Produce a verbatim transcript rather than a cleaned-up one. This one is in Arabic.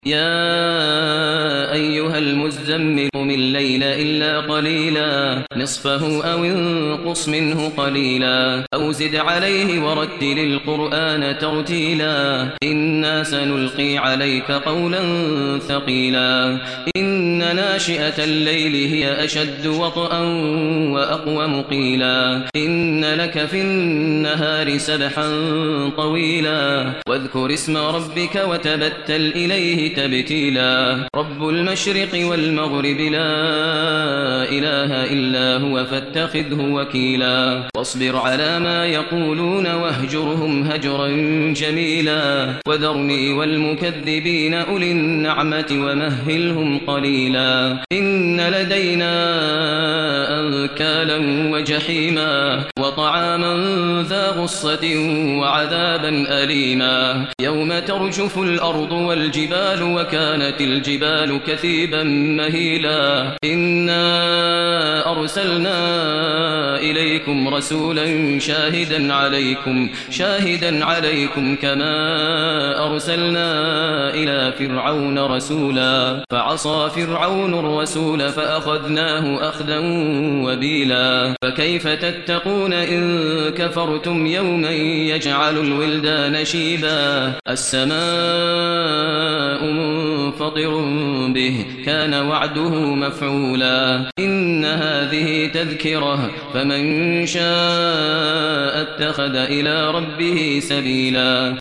يا أيها المزمل قم الليل إلا قليلا نصفه أو انقص منه قليلا أو زد عليه ورتل القرآن ترتيلا إنا سنلقي عليك قولا ثقيلا إن ناشئة الليل هي أشد وطئا وأقوم قيلا إن لك في النهار سبحا طويلا واذكر اسم ربك وتبتل إليه تبتيلا رب المشرق والمغرب لا إله إلا هو فاتخذه وكيلا واصبر على ما يقولون واهجرهم هجرا جميلا وذرني والمكذبين أولي النعمة ومهلهم قليلا إن لدينا أنكالا وجحيما وطعاما ذا غصة وعذابا أليما يوم ترجف الأرض والجبال وكانت الجبال كثيبا مهيلا إنا أرسلنا إليكم رسولا شاهدا عليكم شاهدا عليكم كما أرسلنا إلى فرعون رسولا فعصى فرعون الرسول فأخذناه أخذا وبيلا فكيف تتقون إن كفرتم يوما يجعل الولدان شيبا السماء منفطر به كان وعده مفعولا إن هذه تذكرة فمن شاء اتخذ إلى ربه سبيلا